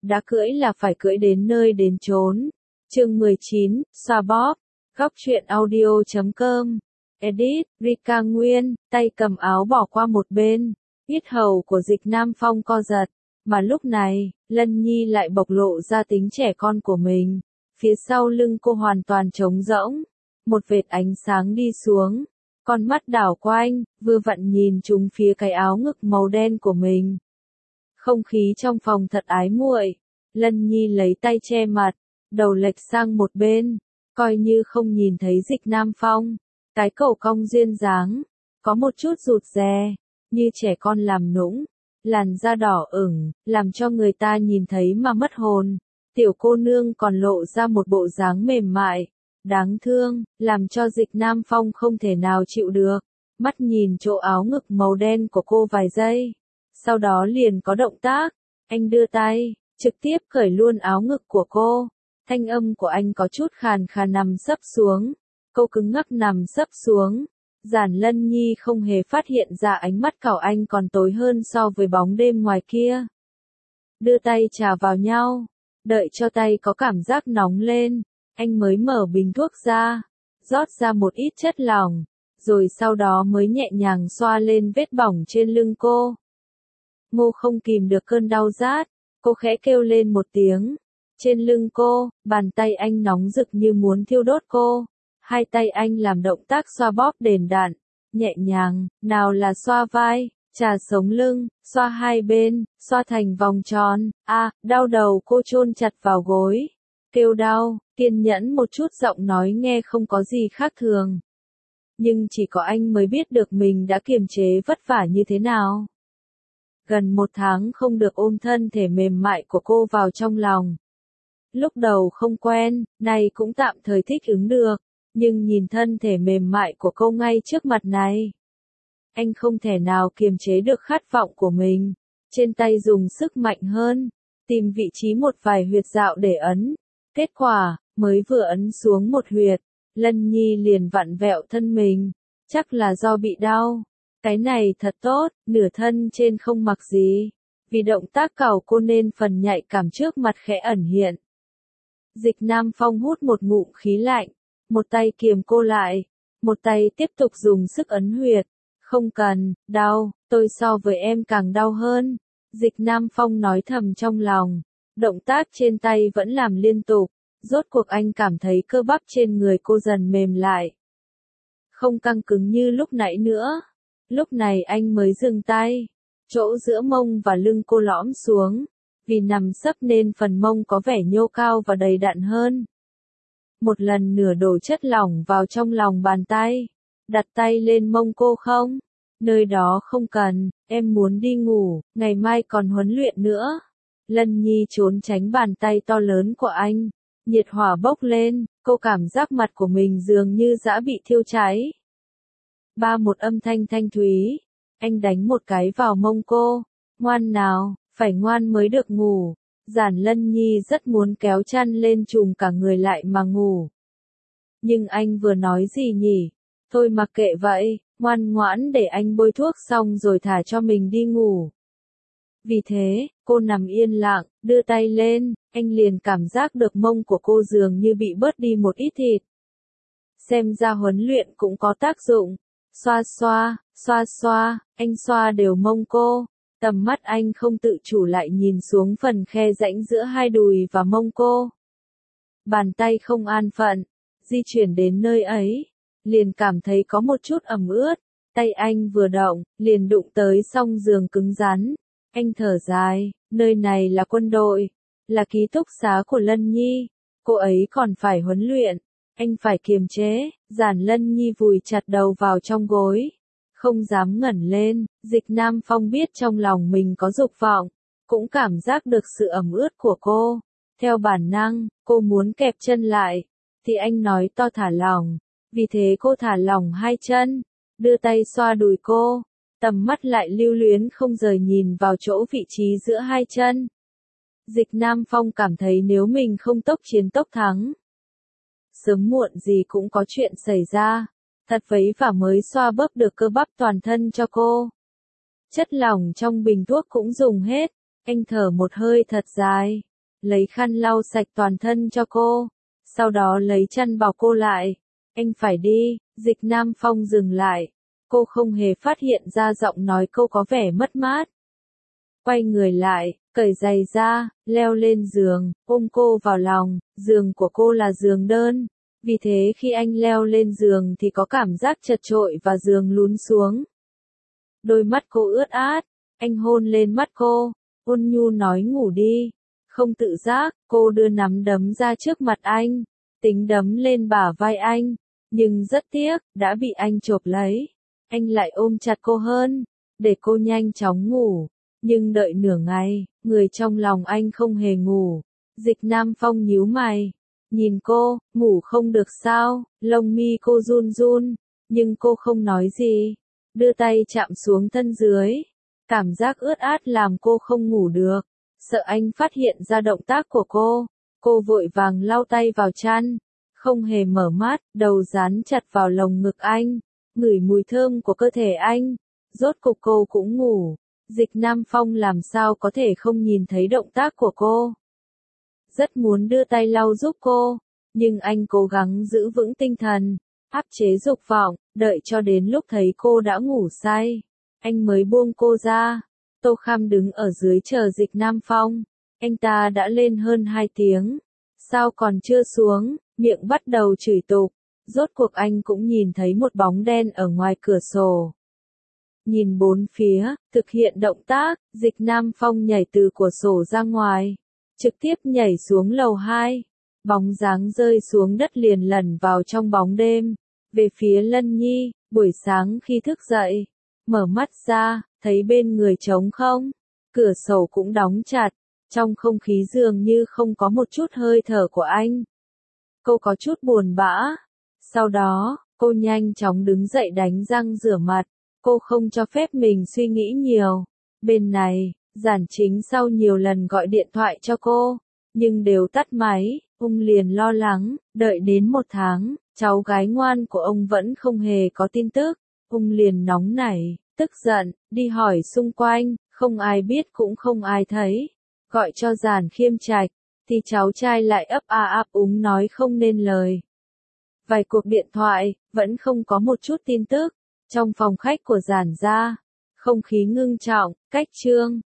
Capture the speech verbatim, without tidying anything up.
đã cưỡi là phải cưỡi đến nơi đến chốn. Chương mười chín, xoa bóp. Góc truyện audio chấm com. Edit, Rika Nguyên, tay cầm áo bỏ qua một bên. Yết hầu của Dịch Nam Phong co giật. Mà lúc này, Lân Nhi lại bộc lộ ra tính trẻ con của mình. Phía sau lưng cô hoàn toàn trống rỗng. Một vệt ánh sáng đi xuống. Con mắt đảo quanh, vừa vặn nhìn trúng phía cái áo ngực màu đen của mình. Không khí trong phòng thật ái muội. Lân Nhi lấy tay che mặt, đầu lệch sang một bên, coi như không nhìn thấy Dịch Nam Phong. Cái cổ cong duyên dáng, có một chút rụt rè, như trẻ con làm nũng. Làn da đỏ ửng, làm cho người ta nhìn thấy mà mất hồn. Tiểu cô nương còn lộ ra một bộ dáng mềm mại, đáng thương, làm cho Dịch Nam Phong không thể nào chịu được. Mắt nhìn chỗ áo ngực màu đen của cô vài giây. Sau đó liền có động tác. Anh đưa tay, trực tiếp cởi luôn áo ngực của cô. Thanh âm của anh có chút khàn khàn nằm sấp xuống. Cô cứng ngắc nằm sấp xuống. Giản Lân Nhi không hề phát hiện ra ánh mắt của anh còn tối hơn so với bóng đêm ngoài kia. Đưa tay chà vào nhau. Đợi cho tay có cảm giác nóng lên. Anh mới mở bình thuốc ra. Rót ra một ít chất lỏng. Rồi sau đó mới nhẹ nhàng xoa lên vết bỏng trên lưng cô. Ngô không kìm được cơn đau rát. Cô khẽ kêu lên một tiếng. Trên lưng cô, bàn tay anh nóng rực như muốn thiêu đốt cô. Hai tay anh làm động tác xoa bóp đền đạn. Nhẹ nhàng, nào là xoa vai, chà sống lưng, xoa hai bên, xoa thành vòng tròn. A, à, đau đầu cô chôn chặt vào gối. Kêu đau, kiên nhẫn một chút giọng nói nghe không có gì khác thường. Nhưng chỉ có anh mới biết được mình đã kiềm chế vất vả như thế nào. Gần một tháng không được ôm thân thể mềm mại của cô vào trong lòng. Lúc đầu không quen, nay cũng tạm thời thích ứng được. Nhưng nhìn thân thể mềm mại của cô ngay trước mặt này. Anh không thể nào kiềm chế được khát vọng của mình. Trên tay dùng sức mạnh hơn. Tìm vị trí một vài huyệt dạo để ấn. Kết quả, mới vừa ấn xuống một huyệt. Lân Nhi liền vặn vẹo thân mình. Chắc là do bị đau. Cái này thật tốt, nửa thân trên không mặc gì. Vì động tác cào cô nên phần nhạy cảm trước mặt khẽ ẩn hiện. Dịch Nam Phong hút một ngụm khí lạnh. Một tay kiềm cô lại. Một tay tiếp tục dùng sức ấn huyệt. Không cần, đau, tôi so với em càng đau hơn. Dịch Nam Phong nói thầm trong lòng. Động tác trên tay vẫn làm liên tục. Rốt cuộc anh cảm thấy cơ bắp trên người cô dần mềm lại. Không căng cứng như lúc nãy nữa. Lúc này anh mới dừng tay. Chỗ giữa mông và lưng cô lõm xuống. Vì nằm sấp nên phần mông có vẻ nhô cao và đầy đặn hơn. Một lần nửa đổ chất lỏng vào trong lòng bàn tay. Đặt tay lên mông cô không? Nơi đó không cần, em muốn đi ngủ, ngày mai còn huấn luyện nữa. Lân Nhi trốn tránh bàn tay to lớn của anh. Nhiệt hỏa bốc lên, cô cảm giác mặt của mình dường như dã bị thiêu cháy. Ba một âm thanh thanh thúy. Anh đánh một cái vào mông cô. Ngoan nào, phải ngoan mới được ngủ. Giản Lân Nhi rất muốn kéo chăn lên trùm cả người lại mà ngủ. Nhưng anh vừa nói gì nhỉ? Thôi mặc kệ vậy, ngoan ngoãn để anh bôi thuốc xong rồi thả cho mình đi ngủ. Vì thế, cô nằm yên lặng, đưa tay lên, anh liền cảm giác được mông của cô dường như bị bớt đi một ít thịt. Xem ra huấn luyện cũng có tác dụng. Xoa xoa, xoa xoa, anh xoa đều mông cô. Tầm mắt anh không tự chủ lại nhìn xuống phần khe rãnh giữa hai đùi và mông cô. Bàn tay không an phận, di chuyển đến nơi ấy, liền cảm thấy có một chút ẩm ướt. Tay anh vừa động, liền đụng tới song giường cứng rắn. Anh thở dài, nơi này là quân đội, là ký túc xá của Lân Nhi. Cô ấy còn phải huấn luyện, anh phải kiềm chế. Giản Lân Nhi vùi chặt đầu vào trong gối. Không dám ngẩng lên, Dịch Nam Phong biết trong lòng mình có dục vọng, cũng cảm giác được sự ẩm ướt của cô. Theo bản năng, cô muốn kẹp chân lại, thì anh nói to thả lỏng, vì thế cô thả lỏng hai chân, đưa tay xoa đùi cô, tầm mắt lại lưu luyến không rời nhìn vào chỗ vị trí giữa hai chân. Dịch Nam Phong cảm thấy nếu mình không tốc chiến tốc thắng, sớm muộn gì cũng có chuyện xảy ra. Thật vấy và mới xoa bóp được cơ bắp toàn thân cho cô. Chất lỏng trong bình thuốc cũng dùng hết. Anh thở một hơi thật dài. lấy khăn lau sạch toàn thân cho cô, sau đó lấy chăn bọc cô lại. Anh phải đi, Dịch Nam Phong dừng lại. Cô không hề phát hiện ra giọng nói cô có vẻ mất mát. Quay người lại, cởi giày ra, leo lên giường, ôm cô vào lòng. Giường của cô là giường đơn, vì thế khi anh leo lên giường thì có cảm giác chật chội và giường lún xuống. Đôi mắt cô ướt át, anh hôn lên mắt cô, ôn nhu nói ngủ đi. Không tự giác, cô đưa nắm đấm ra trước mặt anh, tính đấm lên bả vai anh, nhưng rất tiếc, đã bị anh chộp lấy. Anh lại ôm chặt cô hơn, để cô nhanh chóng ngủ. Nhưng đợi nửa ngày, người trong lòng anh không hề ngủ. Dịch Nam Phong nhíu mày, nhìn cô, ngủ không được sao? Lông mi cô run run, nhưng cô không nói gì, đưa tay chạm xuống thân dưới. Cảm giác ướt át làm cô không ngủ được, sợ anh phát hiện ra động tác của cô. Cô vội vàng lau tay vào chăn, không hề mở mắt, đầu dán chặt vào lồng ngực anh, ngửi mùi thơm của cơ thể anh. Rốt cục cô cũng ngủ. Dịch Nam Phong làm sao có thể không nhìn thấy động tác của cô. Rất muốn đưa tay lau giúp cô, nhưng anh cố gắng giữ vững tinh thần, áp chế dục vọng, đợi cho đến lúc thấy cô đã ngủ say, anh mới buông cô ra. Tô Kham đứng ở dưới chờ Dịch Nam Phong. Anh ta đã lên hơn hai tiếng, sao còn chưa xuống, miệng bắt đầu chửi tục. Rốt cuộc anh cũng nhìn thấy một bóng đen ở ngoài cửa sổ. Nhìn bốn phía, thực hiện động tác, Dịch Nam Phong nhảy từ cửa sổ ra ngoài, trực tiếp nhảy xuống lầu hai. Bóng dáng rơi xuống đất liền lẩn vào trong bóng đêm. Về phía Lân Nhi, buổi sáng khi thức dậy, mở mắt ra, thấy bên người trống không, cửa sổ cũng đóng chặt, trong không khí dường như không có một chút hơi thở của anh. Cô có chút buồn bã. Sau đó, cô nhanh chóng đứng dậy đánh răng rửa mặt. Cô không cho phép mình suy nghĩ nhiều. Bên này, Giản Chính sau nhiều lần gọi điện thoại cho cô, nhưng đều tắt máy. Ông liền lo lắng, đợi đến một tháng, cháu gái ngoan của ông vẫn không hề có tin tức. Ông liền nóng nảy, tức giận, đi hỏi xung quanh, không ai biết cũng không ai thấy. Gọi cho Giản Khiêm Trạch, thì cháu trai lại ấp a ấp úng nói không nên lời. Vài cuộc điện thoại, vẫn không có một chút tin tức. Trong phòng khách của Giản gia, không khí ngưng trọng, cách Trương